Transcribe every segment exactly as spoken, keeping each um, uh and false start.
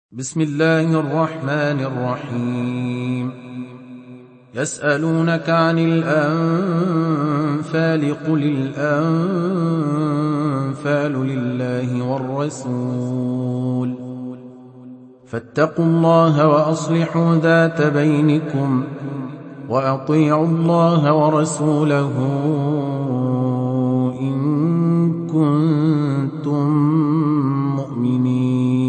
بسم الله الرحمن الرحيم. يسألونك عن الأنفال قل الأنفال لله والرسول فاتقوا الله وأصلحوا ذات بينكم وأطيعوا الله ورسوله إن كنتم مؤمنين.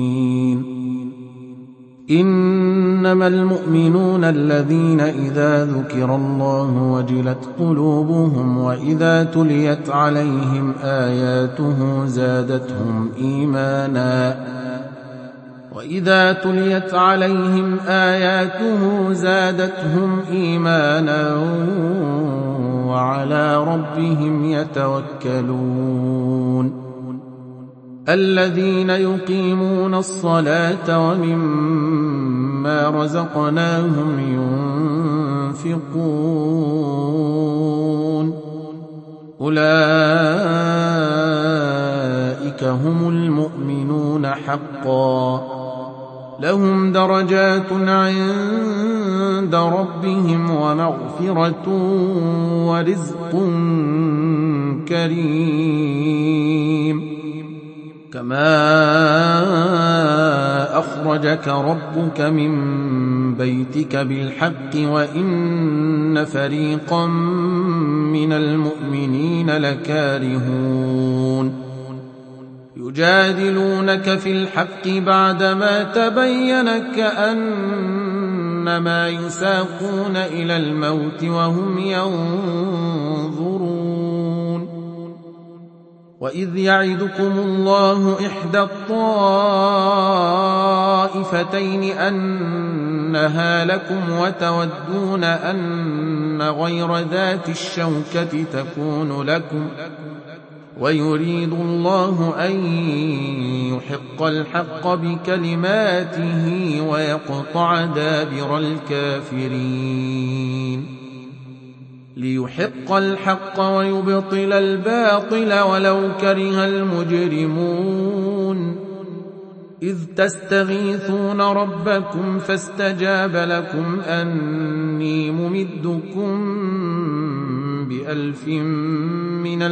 إنما المؤمنون الذين إذا ذكر الله وجلت قلوبهم وإذا تليت عليهم آياته زادتهم إيمانا وإذا تليت عليهم آياته زادتهم إيمانا وعلى ربهم يتوكلون. الذين يقيمون الصلاة ومما رزقناهم ينفقون أولئك هم المؤمنون حقا لهم درجات عند ربهم ومغفرة ورزق كريم. كما أخرجك ربك من بيتك بالحق وإن فريقا من المؤمنين لكارهون يجادلونك في الحق بعدما تبين كأنما يساقون إلى الموت وهم ينظرون. وإذ يعدكم الله إحدى الطائفتين أنها لكم وتودون أن غير ذات الشوكة تكون لكم ويريد الله أن يحق الحق بكلماته ويقطع دابر الكافرين ليحق الحق ويبطل الباطل ولو كره المجرمون. إذ تستغيثون ربكم فاستجاب لكم أني ممدكم بألف من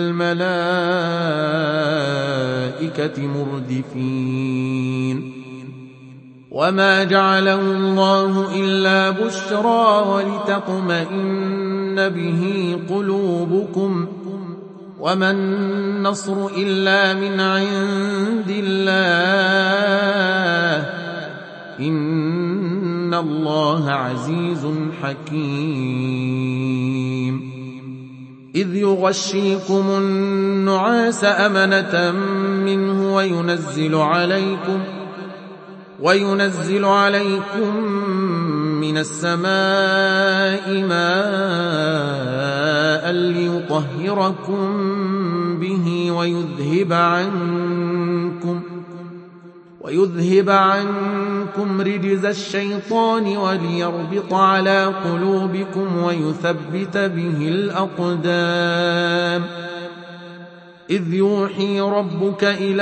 الملائكة مردفين. وما جعله الله إلا بشرى ولتطمئن به قلوبكم وما النصر إلا من عند الله إن الله عزيز حكيم. إذ يغشيكم النعاس أمنة منه وينزل عليكم وينزل عليكم من السماء ماء ليطهركم به ويذهب عنكم ويذهب عنكم رجز الشيطان وليربط على قلوبكم ويثبت به الأقدام. إذ يوحي ربك إلى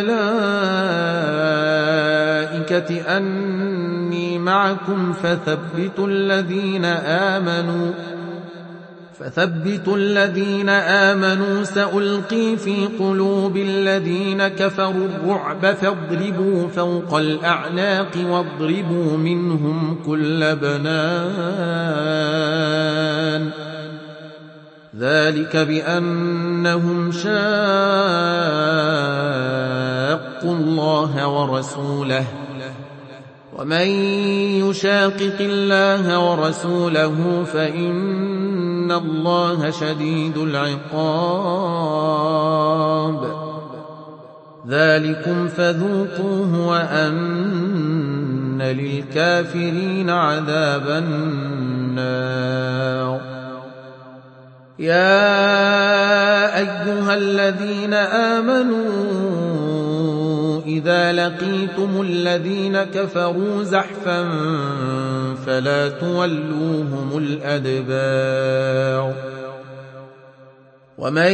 الملائكة أني معكم فثبتوا الذين آمنوا فثبتوا الذين آمنوا سألقي في قلوب الذين كفروا الرعب فاضربوا فوق الأعناق واضربوا منهم كل بنان ذلك بأنهم شاقوا الله ورسوله ومن يشاقق الله ورسوله فإن الله شديد العقاب. ذلكم فذوقوه وأن للكافرين عذاب النار. يا أيها الذين آمنوا إذا لقيتم الذين كفروا زحفا فلا تولوهم الأدبار ومن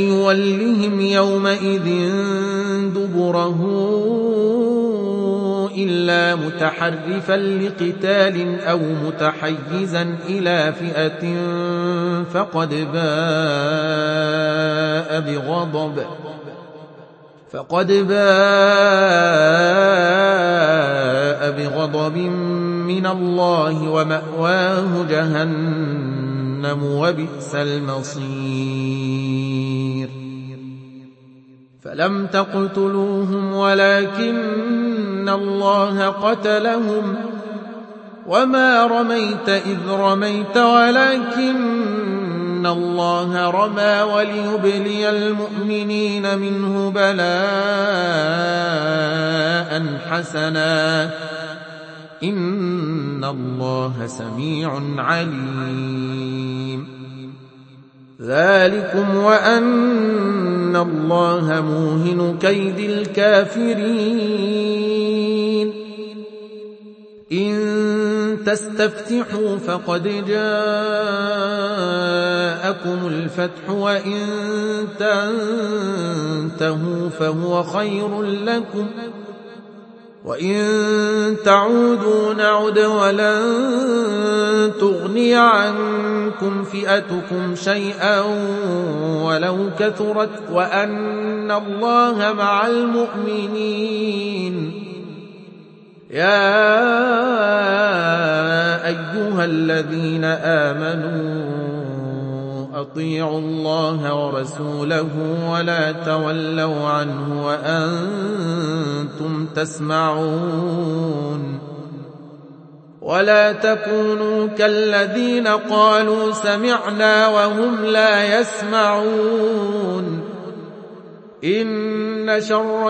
يولهم يومئذ دبره إلا متحرفا لقتال أو متحيزا إلى فئة فقد باء بغضب فقد باء بغضب من الله ومأواه جهنم وبئس المصير. فلم تقتلوهم ولكن الله قتلهم وما رميت إذ رميت ولكن الله رمى وليبلي المؤمنين منه بلاء حسنا إن الله سميع عليم. ذلكم وأن الله موهن كيد الكافرين. إن تستفتحوا فقد جاءكم الفتح وإن تنتهوا فهو خير لكم وإن تعودوا نعد ولن تغني عنكم فئتكم شيئا ولو كثرت وأن الله مع المؤمنين. يا أيها الذين آمنوا أطيعوا الله ورسوله ولا تولوا عنه وأنتم تسمعون. ولا تكونوا كالذين قالوا سمعنا وهم لا يسمعون. إن شر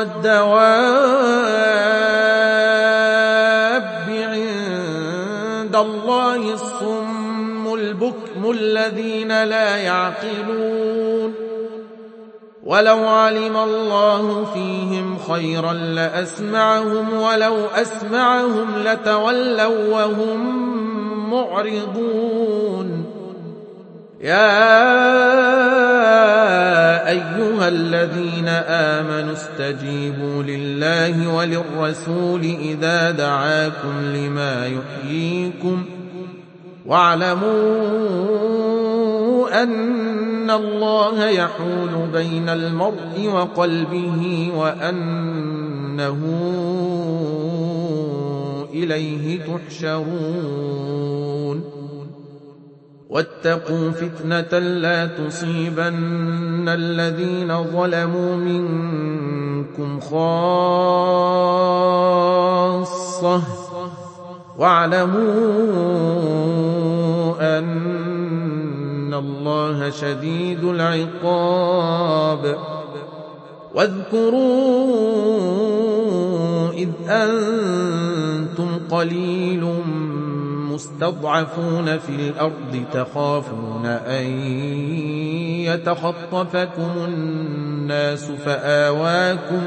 الدواب عند الله الصم البكم الذين لا يعقلون. ولو علم الله فيهم خيرا لأسمعهم ولو أسمعهم لتولوا وهم معرضون. يا أيها الذين آمنوا استجيبوا لله وللرسول إذا دعاكم لما يحييكم واعلموا أن الله يحول بين المرء وقلبه وأنه إليه تحشرون. واتقوا فتنة لا تصيبن الذين ظلموا منكم خاصة واعلموا أن الله شديد العقاب. واذكروا إذ أنتم قليل مستضعفون في الأرض تخافون أن يتخطفكم الناس فآواكم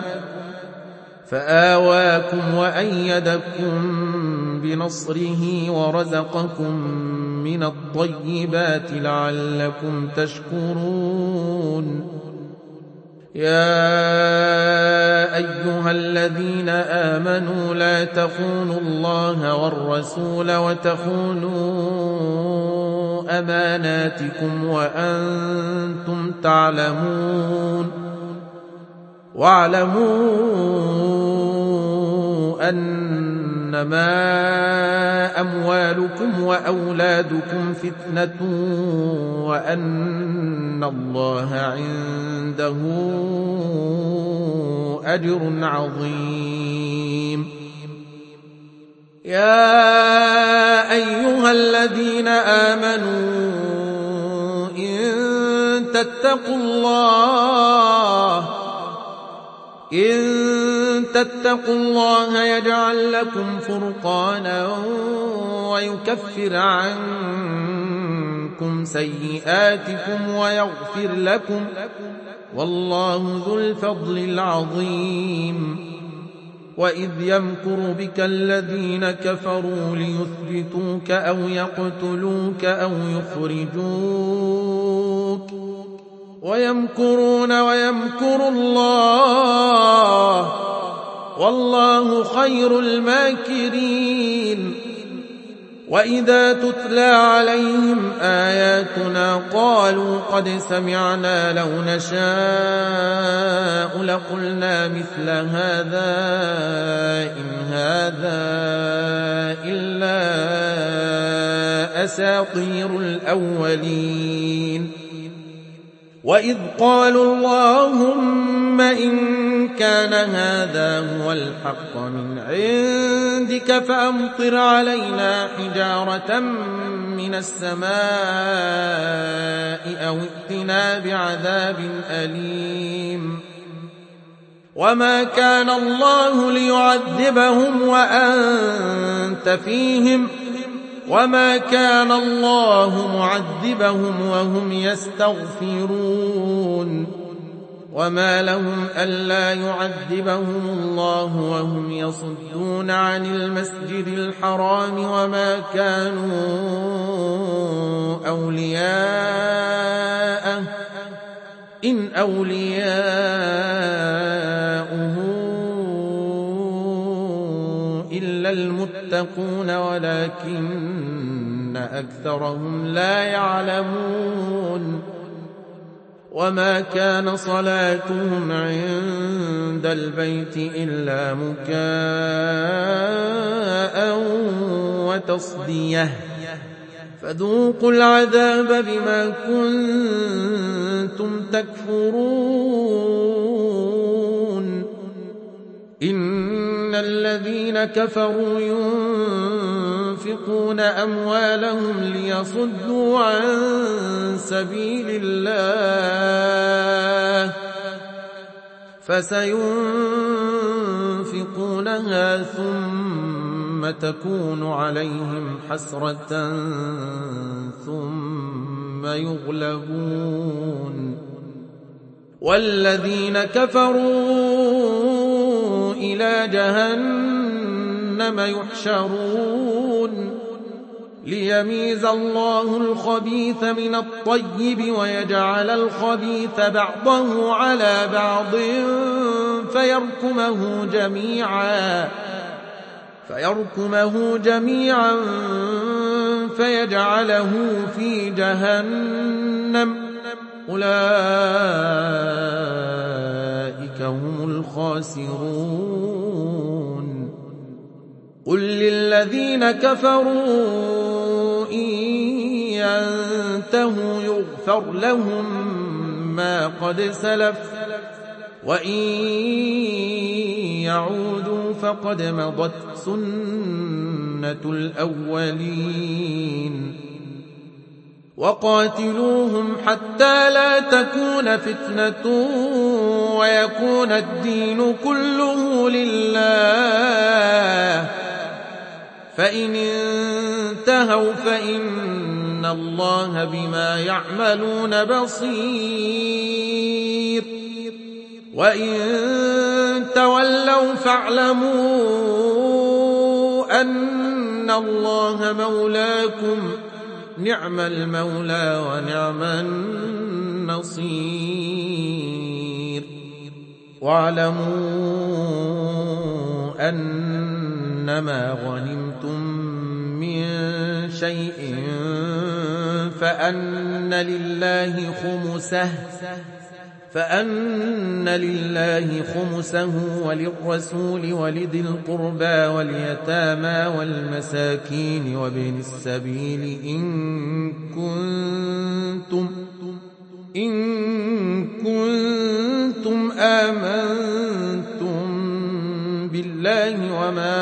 فآواكم وأيدكم بنصره ورزقكم من الطيبات لعلكم تشكرون. يا أيها الذين آمنوا لا تخونوا الله والرسول وتخونوا أماناتكم وأنتم تعلمون. واعلموا أنما أموالكم وأولادكم فتنة وأن الله عنده أجر عظيم. يا أيها الذين آمنوا إن تتقوا الله إن تتقوا الله يجعل لكم فرقانا ويكفر عنكم سيئاتكم ويغفر لكم والله ذو الفضل العظيم. وإذ يمكر بك الذين كفروا ليثبتوك أو يقتلوك أو يخرجوك ويمكرون ويمكر الله والله خير الماكرين. وإذا تتلى عليهم آياتنا قالوا قد سمعنا لو نشاء لقلنا مثل هذا إن هذا إلا أساطير الأولين. وإذ قالوا اللهم إن كان هذا هو الحق من عندك فأمطر علينا حجارة من السماء أو ائتنا بعذاب أليم. وما كان الله ليعذبهم وأنت فيهم وما كان الله معذبهم وهم يستغفرون. وما لهم ألا يعذبهم الله وهم يصدون عن المسجد الحرام وما كانوا أولياءه إن أولياؤه إلا المتقون ولكن أكثرهم لا يعلمون. وما كان صلاتهم عند البيت إلا مكاء وتصدية فذوقوا العذاب بما كنتم تكفرون. إن الذين كفروا ينفقون أموالهم ليصدوا عن سبيل الله فسينفقونها ثم تكون عليهم حسرة ثم يغلبون. والذين كفروا إلى جهنم يحشرون ليميز الله الخبيث من الطيب ويجعل الخبيث بعضه على بعض فيركمه جميعا فيركمه جميعا فيجعله في جهنم أولئك هم الخاسرون. قل للذين كفروا إن ينتهوا يغفر لهم ما قد سلف وإن يعودوا فقد مضت سنة الأولين. وقاتلوهم حتى لا تكون فتنة ويكون الدين كله لله فإن انتهوا فإن الله بما يعملون بصير. وإن تولوا فاعلموا أن الله مولاكم نعم المولى ونعم النصير. واعلموا أنما غنمتم من شيء فأن لله خمسه فأن لله خمسه وللرسول ولذي القربى واليتامى والمساكين وابن السبيل إن كنتم إن كنتم آمنتم بالله وما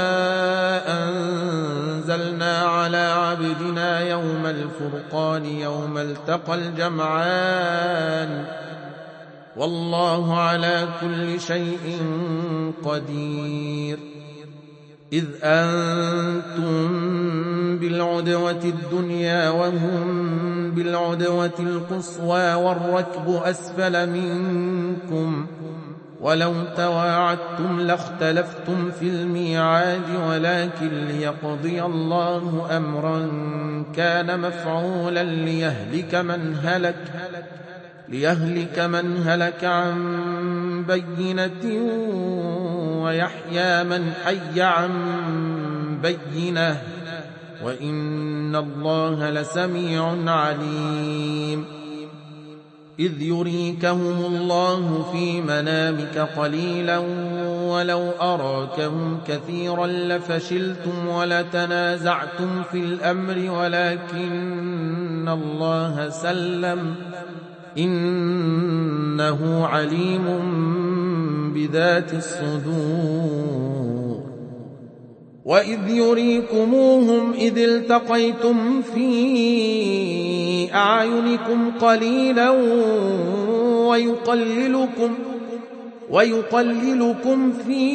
أنزلنا على عبدنا يوم الفرقان يوم التقى الجمعان والله على كل شيء قدير. إذ أنتم بالعدوة الدنيا وهم بالعدوة القصوى والركب أسفل منكم ولو تواعدتم لاختلفتم في الميعاد ولكن ليقضي الله أمرا كان مفعولا ليهلك من هلك ليهلك من هلك عن بينة ويحيى من حي عن بينه وإن الله لسميع عليم إذ يريكهم الله في منامك قليلا ولو أراكهم كثيرا لفشلتم ولتنازعتم في الأمر ولكن الله سلم إنه عليم بذات الصدور وإذ يريكموهم إذ التقيتم في أعينكم قليلا ويقللكم ويقللكم في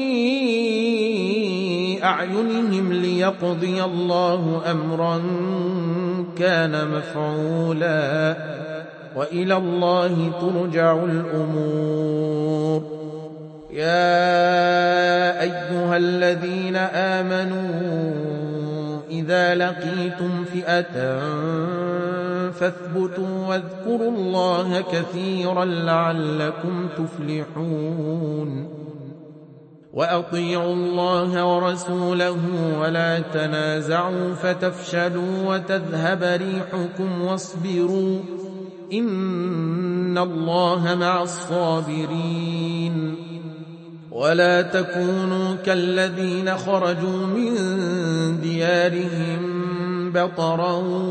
أعينهم ليقضي الله أمرا كان مفعولا وإلى الله ترجع الأمور يا أيها الذين آمنوا إذا لقيتم فئة فاثبتوا واذكروا الله كثيرا لعلكم تفلحون وأطيعوا الله ورسوله ولا تنازعوا فتفشلوا وتذهب ريحكم واصبروا إن الله مع الصابرين ولا تكونوا كالذين خرجوا من ديارهم بطرا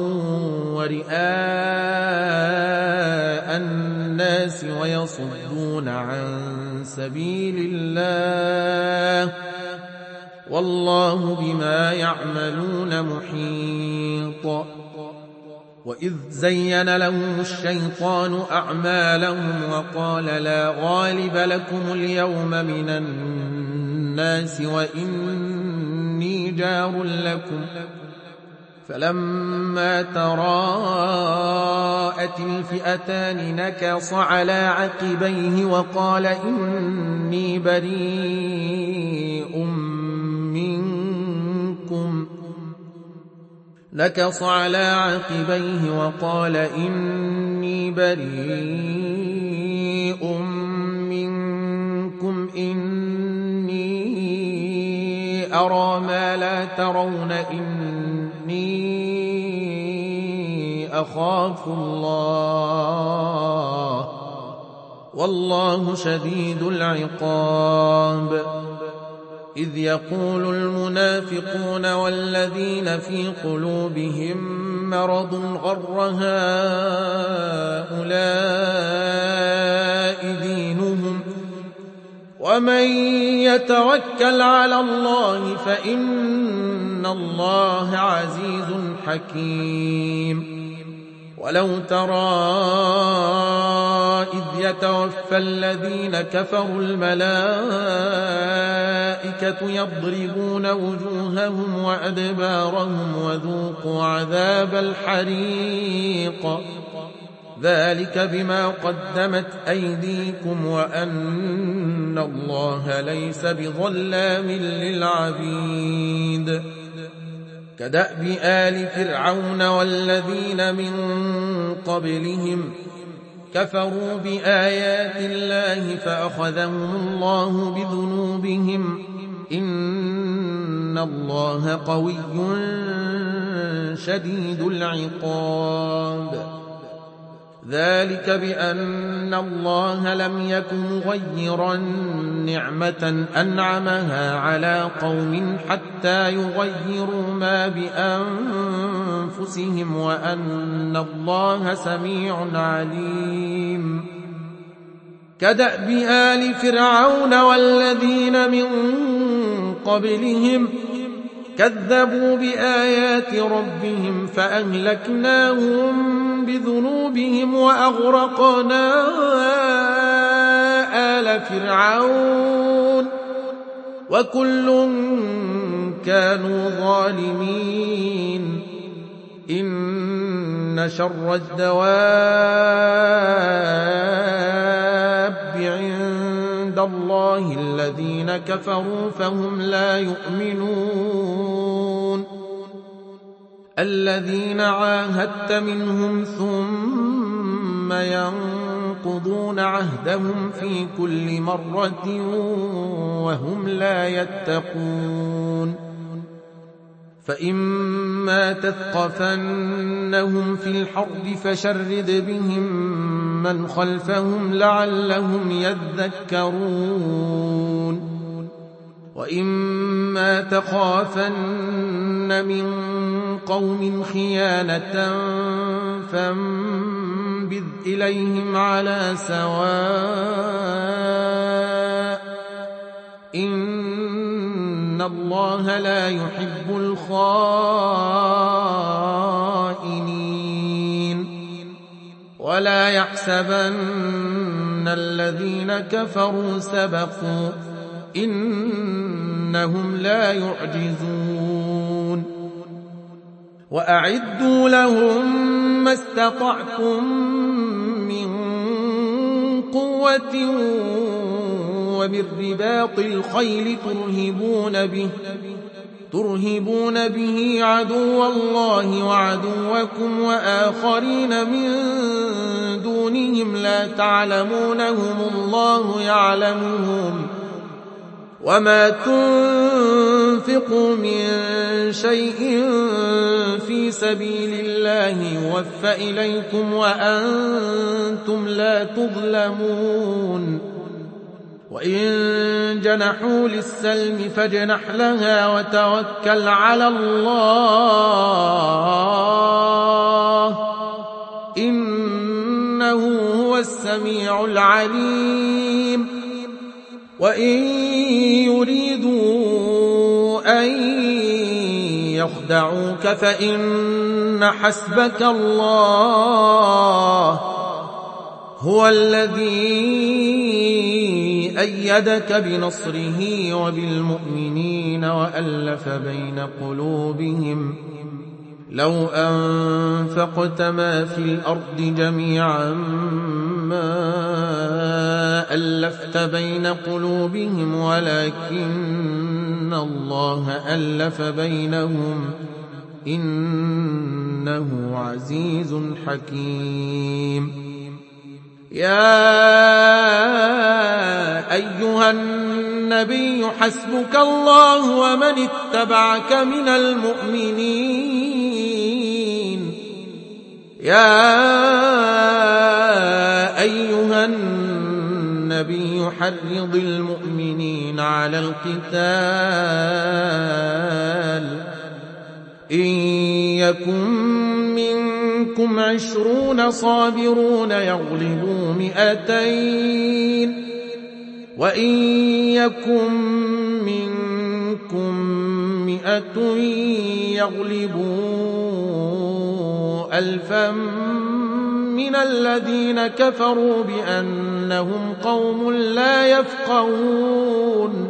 ورئاء الناس ويصدون عن سبيل الله والله بما يعملون محيط وإذ زين لهم الشيطان أعمالهم وقال لا غالب لكم اليوم من الناس وإني جار لكم فلما تراءت الفئتان نكص على عقبيه وقال إني بريء منكم نكص على عقبيه وقال إني بريء منكم إني أرى ما لا ترون إني أخاف الله والله شديد العقاب إذ يقول المنافقون والذين في قلوبهم مرض غر هؤلاء دينهم ومن يتوكل على الله فإن الله عزيز حكيم ولو ترى إذ يتوفى الذين كفروا الملائكة يضربون وجوههم وأدبارهم وذوقوا عذاب الحريق ذلك بما قدمت أيديكم وأن الله ليس بظلام للعبيد كدأب آل فرعون والذين من قبلهم كفروا بآيات الله فأخذهم الله بذنوبهم إن الله قوي شديد العقاب ذلك بأن الله لم يكن مغيرا نعمة أنعمها على قوم حتى يغيروا ما بأنفسهم وأن الله سميع عليم كدأب آل فرعون والذين من قبلهم كذبوا بآيات ربهم فأهلكناهم بذنوبهم وأغرقنا آل فرعون وكل كانوا ظالمين إن شر الدواب عند الله الذين كفروا فهم لا يؤمنون الذين عاهدت منهم ثم ينقضون عهدهم في كل مرة وهم لا يتقون فإما تثقفنهم في الحرب فشرد بهم من خلفهم لعلهم يذكرون وإما تخافن من قوم خيانة فانبذ إليهم على سواء إن الله لا يحب الخائنين ولا يحسبن الذين كفروا سبقوا إنهم لا يعجزون وأعدوا لهم ما استطعتم من قوة ومن رباط الخيل ترهبون به ترهبون به عدو الله وعدوكم وآخرين من دونهم لا تعلمونهم الله يعلمهم وما تنفقوا من شيء في سبيل الله يوفى إليكم وأنتم لا تظلمون وإن جنحوا للسلم فاجنح لها وتوكل على الله إنه هو السميع العليم وإن يريدوا أن يخدعوك فإن حسبك الله هو الذي أيدك بنصره وبالمؤمنين وألف بين قلوبهم لو أنفقت ما في الأرض جميعا ما ألفت بين قلوبهم ولكن الله ألف بينهم إنه عزيز حكيم يا أيها النبي حسبك الله ومن اتبعك من المؤمنين يا أيها النبي حرض المؤمنين على القتال إن يكن منكم عشرون صابرون يغلبوا مئتين وإن يكن منكم مئة يغلبوا ألفا من الذين كفروا بأنهم قوم لا يفقهون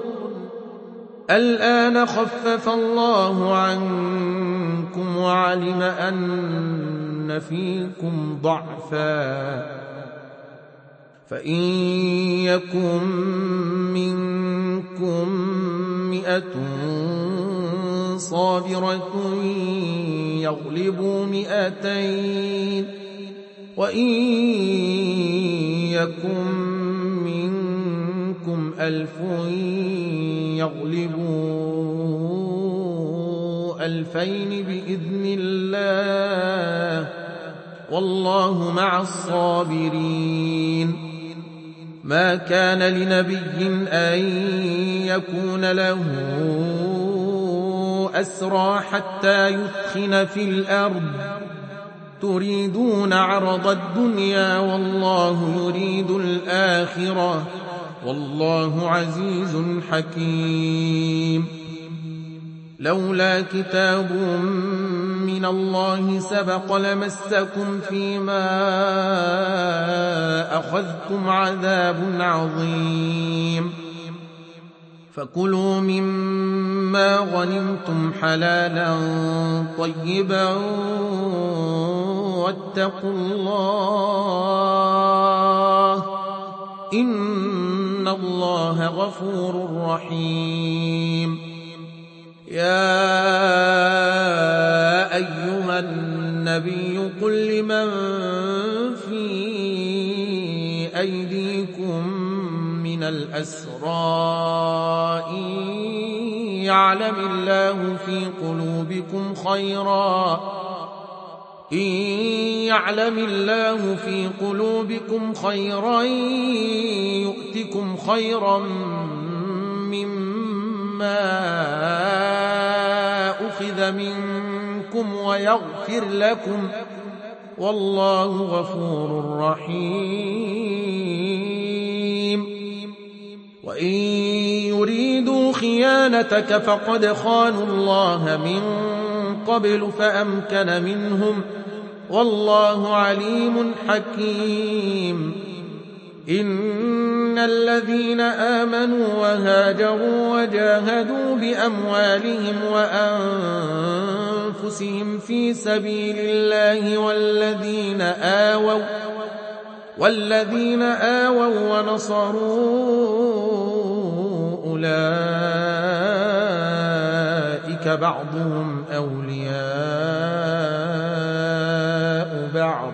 الآن خفف الله عنكم وعلم أن فيكم ضعفا فإن يكن منكم مئة صابرة يغلبوا مئتين وإن يكن منكم ألف يغلبوا ألفين بإذن الله والله مع الصابرين ما كان لنبي أن يكون له أسرى حتى يثخن في الأرض تريدون عرض الدنيا والله يريد الآخرة والله عزيز حكيم لولا كتاب من الله سبق لمسكم فيما أخذتم عذاب عظيم فكلوا مما غنمتم حلالا طيبا واتقوا الله إن الله غفور رحيم يا أيها النبي قل لمن في الأسرى إن يعلم الله في قلوبكم خيرا إن يعلم الله في قلوبكم خيرا يؤتكم خيرا مما أخذ منكم ويغفر لكم والله غفور رحيم وإن يريدوا خيانتك فقد خانوا الله من قبل فأمكن منهم والله عليم حكيم إن الذين آمنوا وهاجروا وجاهدوا بأموالهم وأنفسهم في سبيل الله والذين آووا والذين آووا ونصروا أولئك بعضهم أولياء بعض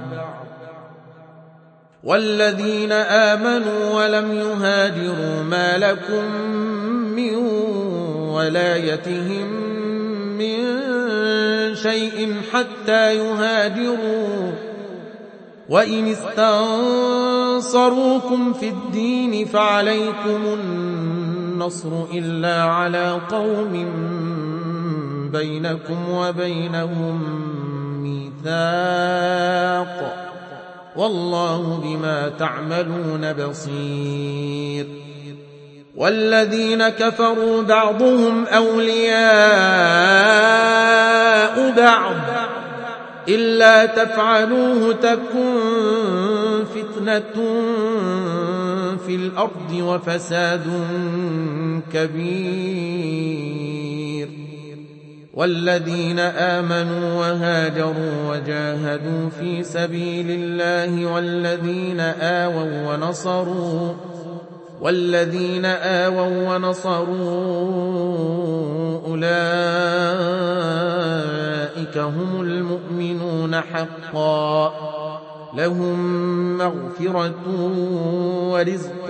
والذين آمنوا ولم يهاجروا ما لكم من ولايتهم من شيء حتى يهاجروا وإن استنصروكم في الدين فعليكم النصر إلا على قوم بينكم وبينهم ميثاق والله بما تعملون بصير والذين كفروا بعضهم أولياء بعض إلا تفعلوه تكن فتنة في الأرض وفساد كبير والذين آمنوا وهاجروا وجاهدوا في سبيل الله والذين آووا ونصروا والذين آووا ونصروا أولئك هم المؤمنون حقا لهم مغفرة ورزق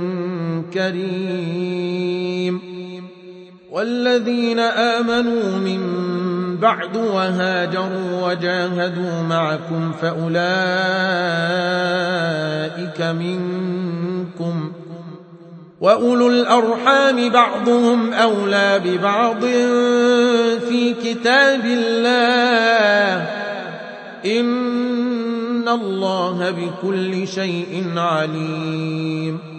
كريم والذين آمنوا من بعد وهاجروا وجاهدوا معكم فأولئك منكم وأولو الأرحام بعضهم أولى ببعض في كتاب الله إن الله بكل شيء عليم